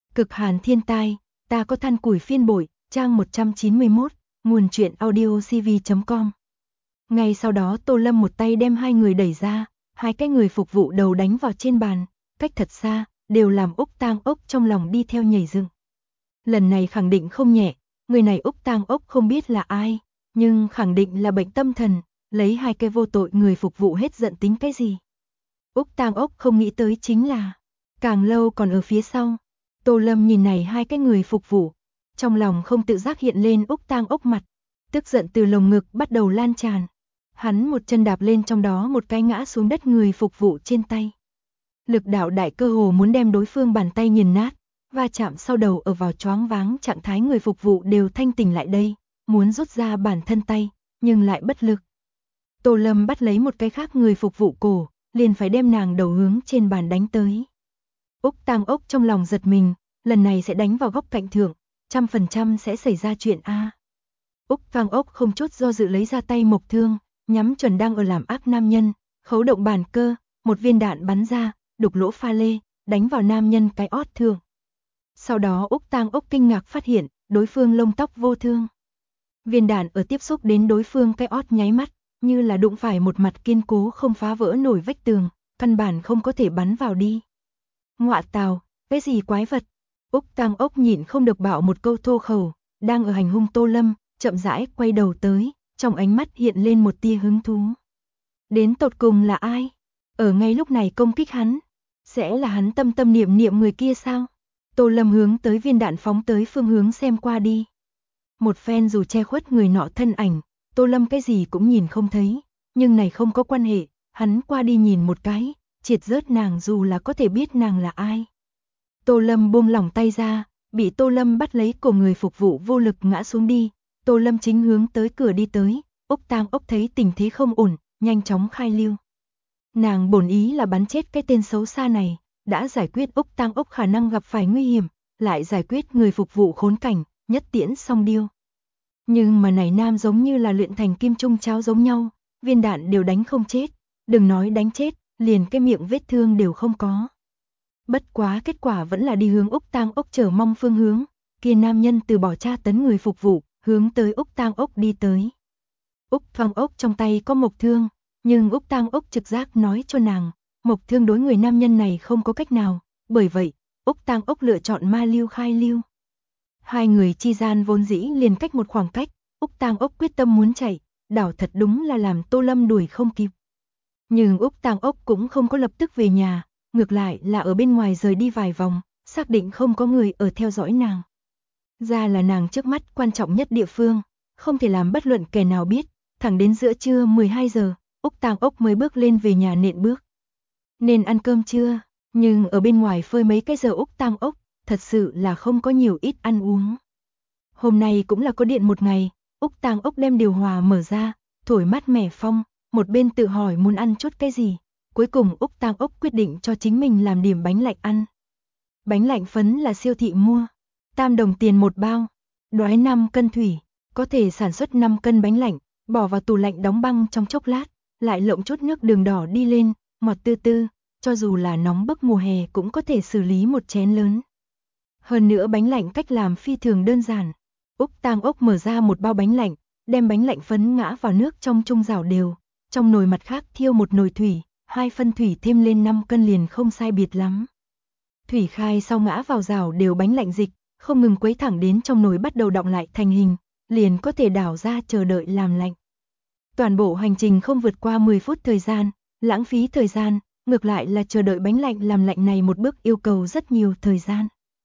Cực hàn thiên tai, ta có than củi phiên bội, trang 191, nguồn truyện audio cv.com. Ngay sau đó Tô Lâm một tay đem hai người đẩy ra, hai cái người phục vụ đầu đánh vào trên bàn, cách thật xa, đều làm Úc Tang Ốc trong lòng đi theo nhảy dựng. Lần này khẳng định không nhẹ, người này Úc Tang Ốc không biết là ai, nhưng khẳng định là bệnh tâm thần, lấy hai cái vô tội người phục vụ hết giận tính cái gì. Úc Tang Ốc không nghĩ tới chính là, càng lâu còn ở phía sau. Tô Lâm nhìn này hai cái người phục vụ, trong lòng không tự giác hiện lên Úc Tang Ốc mặt, tức giận từ lồng ngực bắt đầu lan tràn. Hắn một chân đạp lên trong đó một cái ngã xuống đất người phục vụ trên tay. Lực đạo đại cơ hồ muốn đem đối phương bàn tay nghiền nát, va chạm sau đầu ở vào choáng váng trạng thái người phục vụ đều thanh tỉnh lại đây, muốn rút ra bản thân tay, nhưng lại bất lực. Tô Lâm bắt lấy một cái khác người phục vụ cổ, liền phải đem nàng đầu hướng trên bàn đánh tới. Úc Tang Ốc trong lòng giật mình, lần này sẽ đánh vào góc cạnh thượng, 100% sẽ xảy ra chuyện A. Úc Tang Ốc không chút do dự lấy ra tay mộc thương, nhắm chuẩn đang ở làm ác nam nhân, khấu động bàn cơ, một viên đạn bắn ra, đục lỗ pha lê, đánh vào nam nhân cái ót thượng. Sau đó Úc Tang Ốc kinh ngạc phát hiện, đối phương lông tóc vô thương. Viên đạn ở tiếp xúc đến đối phương cái ót nháy mắt, như là đụng phải một mặt kiên cố không phá vỡ nổi vách tường, căn bản không có thể bắn vào đi. Ngọa tào, cái gì quái vật? Úc Tang Ốc nhịn không được bảo một câu thô khẩu, đang ở hành hung Tô Lâm, chậm rãi quay đầu tới, trong ánh mắt hiện lên một tia hứng thú. Đến tột cùng là ai? Ở ngay lúc này công kích hắn, sẽ là hắn tâm tâm niệm niệm người kia sao? Tô Lâm hướng tới viên đạn phóng tới phương hướng xem qua đi. Một phen dù che khuất người nọ thân ảnh, Tô Lâm cái gì cũng nhìn không thấy, nhưng này không có quan hệ, hắn qua đi nhìn một cái, triệt rớt nàng dù là có thể biết nàng là ai. Tô Lâm buông lỏng tay ra, bị Tô Lâm bắt lấy cổ người phục vụ vô lực ngã xuống đi. Tô Lâm chính hướng tới cửa đi tới, Úc Tang Ốc thấy tình thế không ổn, nhanh chóng khai lưu. Nàng bổn ý là bắn chết cái tên xấu xa này, đã giải quyết Úc Tang Ốc khả năng gặp phải nguy hiểm, lại giải quyết người phục vụ khốn cảnh, nhất tiễn song điêu. Nhưng mà này nam giống như là luyện thành kim trung cháo giống nhau, viên đạn đều đánh không chết, đừng nói đánh chết, liền cái miệng vết thương đều không có. Bất quá kết quả vẫn là đi hướng Úc Tang Ốc chờ mong phương hướng, kia nam nhân từ bỏ tra tấn người phục vụ, hướng tới Úc Tang Ốc đi tới. Úc Tang Ốc trong tay có mộc thương, nhưng Úc Tang Ốc trực giác nói cho nàng, mộc thương đối người nam nhân này không có cách nào, bởi vậy, Úc Tang Ốc lựa chọn ma lưu khai lưu. Hai người chi gian vốn dĩ liền cách một khoảng cách, Úc Tang Ốc quyết tâm muốn chạy, đảo thật đúng là làm Tô Lâm đuổi không kịp. Nhưng Úc Tang Ốc cũng không có lập tức về nhà, ngược lại là ở bên ngoài rời đi vài vòng, xác định không có người ở theo dõi nàng. Ra là nàng trước mắt quan trọng nhất địa phương, không thể làm bất luận kẻ nào biết, thẳng đến giữa trưa 12 giờ, Úc Tang Ốc mới bước lên về nhà nện bước. Nên ăn cơm chưa? Nhưng ở bên ngoài phơi mấy cái giờ Úc Tang Ốc, thật sự là không có nhiều ít ăn uống. Hôm nay cũng là có điện một ngày, Úc Tang Ốc đem điều hòa mở ra, thổi mát mẻ phong, một bên tự hỏi muốn ăn chút cái gì. Cuối cùng Úc Tang Ốc quyết định cho chính mình làm điểm bánh lạnh ăn. Bánh lạnh phấn là siêu thị mua, 3 đồng tiền một bao, đoái 5 cân thủy, có thể sản xuất 5 cân bánh lạnh, bỏ vào tủ lạnh đóng băng trong chốc lát, lại lộng chút nước đường đỏ đi lên, ngọt tư tư, cho dù là nóng bức mùa hè cũng có thể xử lý một chén lớn. Hơn nữa bánh lạnh cách làm phi thường đơn giản. Úc Tang Ốc mở ra một bao bánh lạnh, đem bánh lạnh phấn ngã vào nước trong chung rảo đều, trong nồi mặt khác thiêu một nồi thủy, 2 phân thủy thêm lên 5 cân liền không sai biệt lắm. Thủy khai sau ngã vào rảo đều bánh lạnh dịch, không ngừng quấy thẳng đến trong nồi bắt đầu đọng lại thành hình, liền có thể đảo ra chờ đợi làm lạnh. Toàn bộ hành trình không vượt qua 10 phút thời gian, lãng phí thời gian, ngược lại là chờ đợi bánh lạnh làm lạnh này một bước yêu cầu rất nhiều thời gian.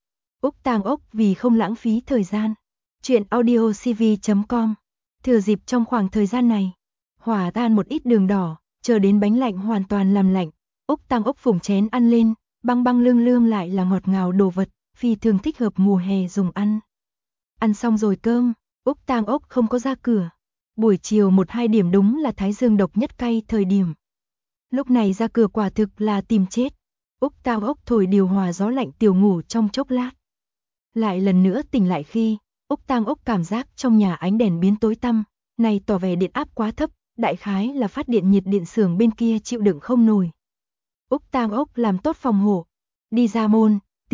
Úc Tang Ốc vì không lãng phí thời gian. Chuyện audio cv.com. Thừa dịp trong khoảng thời gian này, hòa tan một ít đường đỏ, chờ đến bánh lạnh hoàn toàn làm lạnh, Úc Tang Ốc phủng chén ăn lên, băng băng lương lương lại là ngọt ngào đồ vật, phi thường thích hợp mùa hè dùng ăn. Ăn xong rồi cơm, Úc Tang Ốc không có ra cửa. Buổi chiều 1-2 điểm đúng là thái dương độc nhất cay thời điểm. Lúc này ra cửa quả thực là tìm chết. Úc Tang Ốc thổi điều hòa gió lạnh tiểu ngủ trong chốc lát. Lại lần nữa tỉnh lại khi, Úc Tang Ốc cảm giác trong nhà ánh đèn biến tối tăm, này tỏ vẻ điện áp quá thấp, đại khái là phát điện nhiệt điện xưởng bên kia chịu đựng không nổi. Úc Tang Ốc làm tốt phòng hộ, đi ra môn,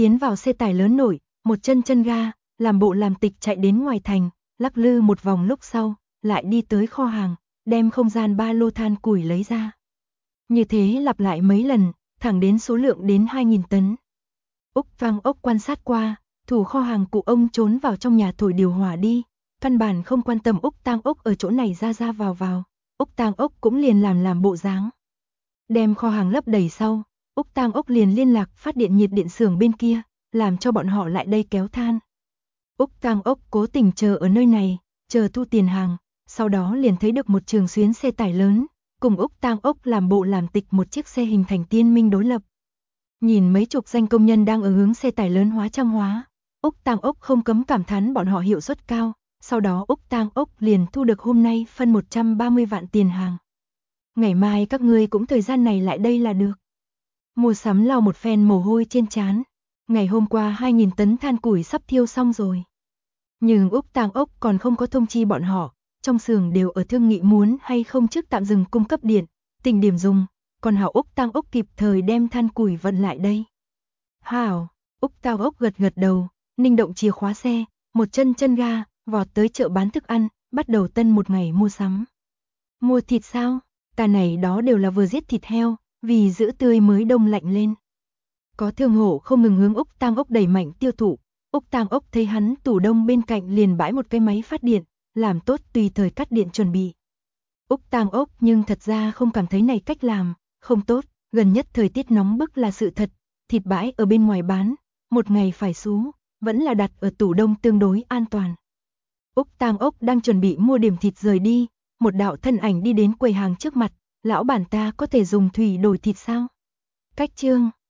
tiến vào xe tải lớn nổi, một chân chân ga, làm bộ làm tịch chạy đến ngoài thành, lắc lư một vòng lúc sau, lại đi tới kho hàng, đem không gian ba lô than củi lấy ra. Như thế lặp lại mấy lần, thẳng đến số lượng đến 2.000 tấn. Úc Tang Ốc quan sát qua, thủ kho hàng cụ ông trốn vào trong nhà thổi điều hòa đi, căn bản không quan tâm Úc Tang Ốc ở chỗ này ra ra vào vào, Úc Tang Ốc cũng liền làm bộ dáng. Đem kho hàng lấp đầy sau, Úc Tang Ốc liền liên lạc phát điện nhiệt điện xưởng bên kia, làm cho bọn họ lại đây kéo than. Úc Tang Ốc cố tình chờ ở nơi này, chờ thu tiền hàng, sau đó liền thấy được một trường xuyến xe tải lớn, cùng Úc Tang Ốc làm bộ làm tịch một chiếc xe hình thành tiên minh đối lập. Nhìn mấy chục danh công nhân đang ở hướng xe tải lớn hóa trang hóa, Úc Tang Ốc không cấm cảm thán bọn họ hiệu suất cao, sau đó Úc Tang Ốc liền thu được hôm nay phân 130 vạn tiền hàng. Ngày mai các ngươi cũng thời gian này lại đây là được. Mua sắm lau một phen mồ hôi trên trán. Ngày hôm qua 2.000 tấn than củi sắp thiêu xong rồi. Nhưng Úc Tang Ốc còn không có thông chi bọn họ, trong xưởng đều ở thương nghị muốn hay không trước tạm dừng cung cấp điện, tỉnh điểm dùng, còn hảo Úc Tang Ốc kịp thời đem than củi vận lại đây. Hảo, Úc Tang Ốc gật gật đầu, ninh động chìa khóa xe, một chân chân ga, vọt tới chợ bán thức ăn, bắt đầu tân một ngày mua sắm. Mua thịt sao? Ta này đó đều là vừa giết thịt heo, vì giữ tươi mới đông lạnh lên. Có thương hộ không ngừng hướng Úc Tang Ốc đẩy mạnh tiêu thụ, Úc Tang Ốc thấy hắn tủ đông bên cạnh liền bãi một cái máy phát điện, làm tốt tùy thời cắt điện chuẩn bị. Úc Tang Ốc nhưng thật ra không cảm thấy này cách làm không tốt, gần nhất thời tiết nóng bức là sự thật, thịt bãi ở bên ngoài bán, một ngày phải xú, vẫn là đặt ở tủ đông tương đối an toàn. Úc Tang Ốc đang chuẩn bị mua điểm thịt rời đi, một đạo thân ảnh đi đến quầy hàng trước mặt, lão bản ta có thể dùng thủy đổi thịt sao? Cách chương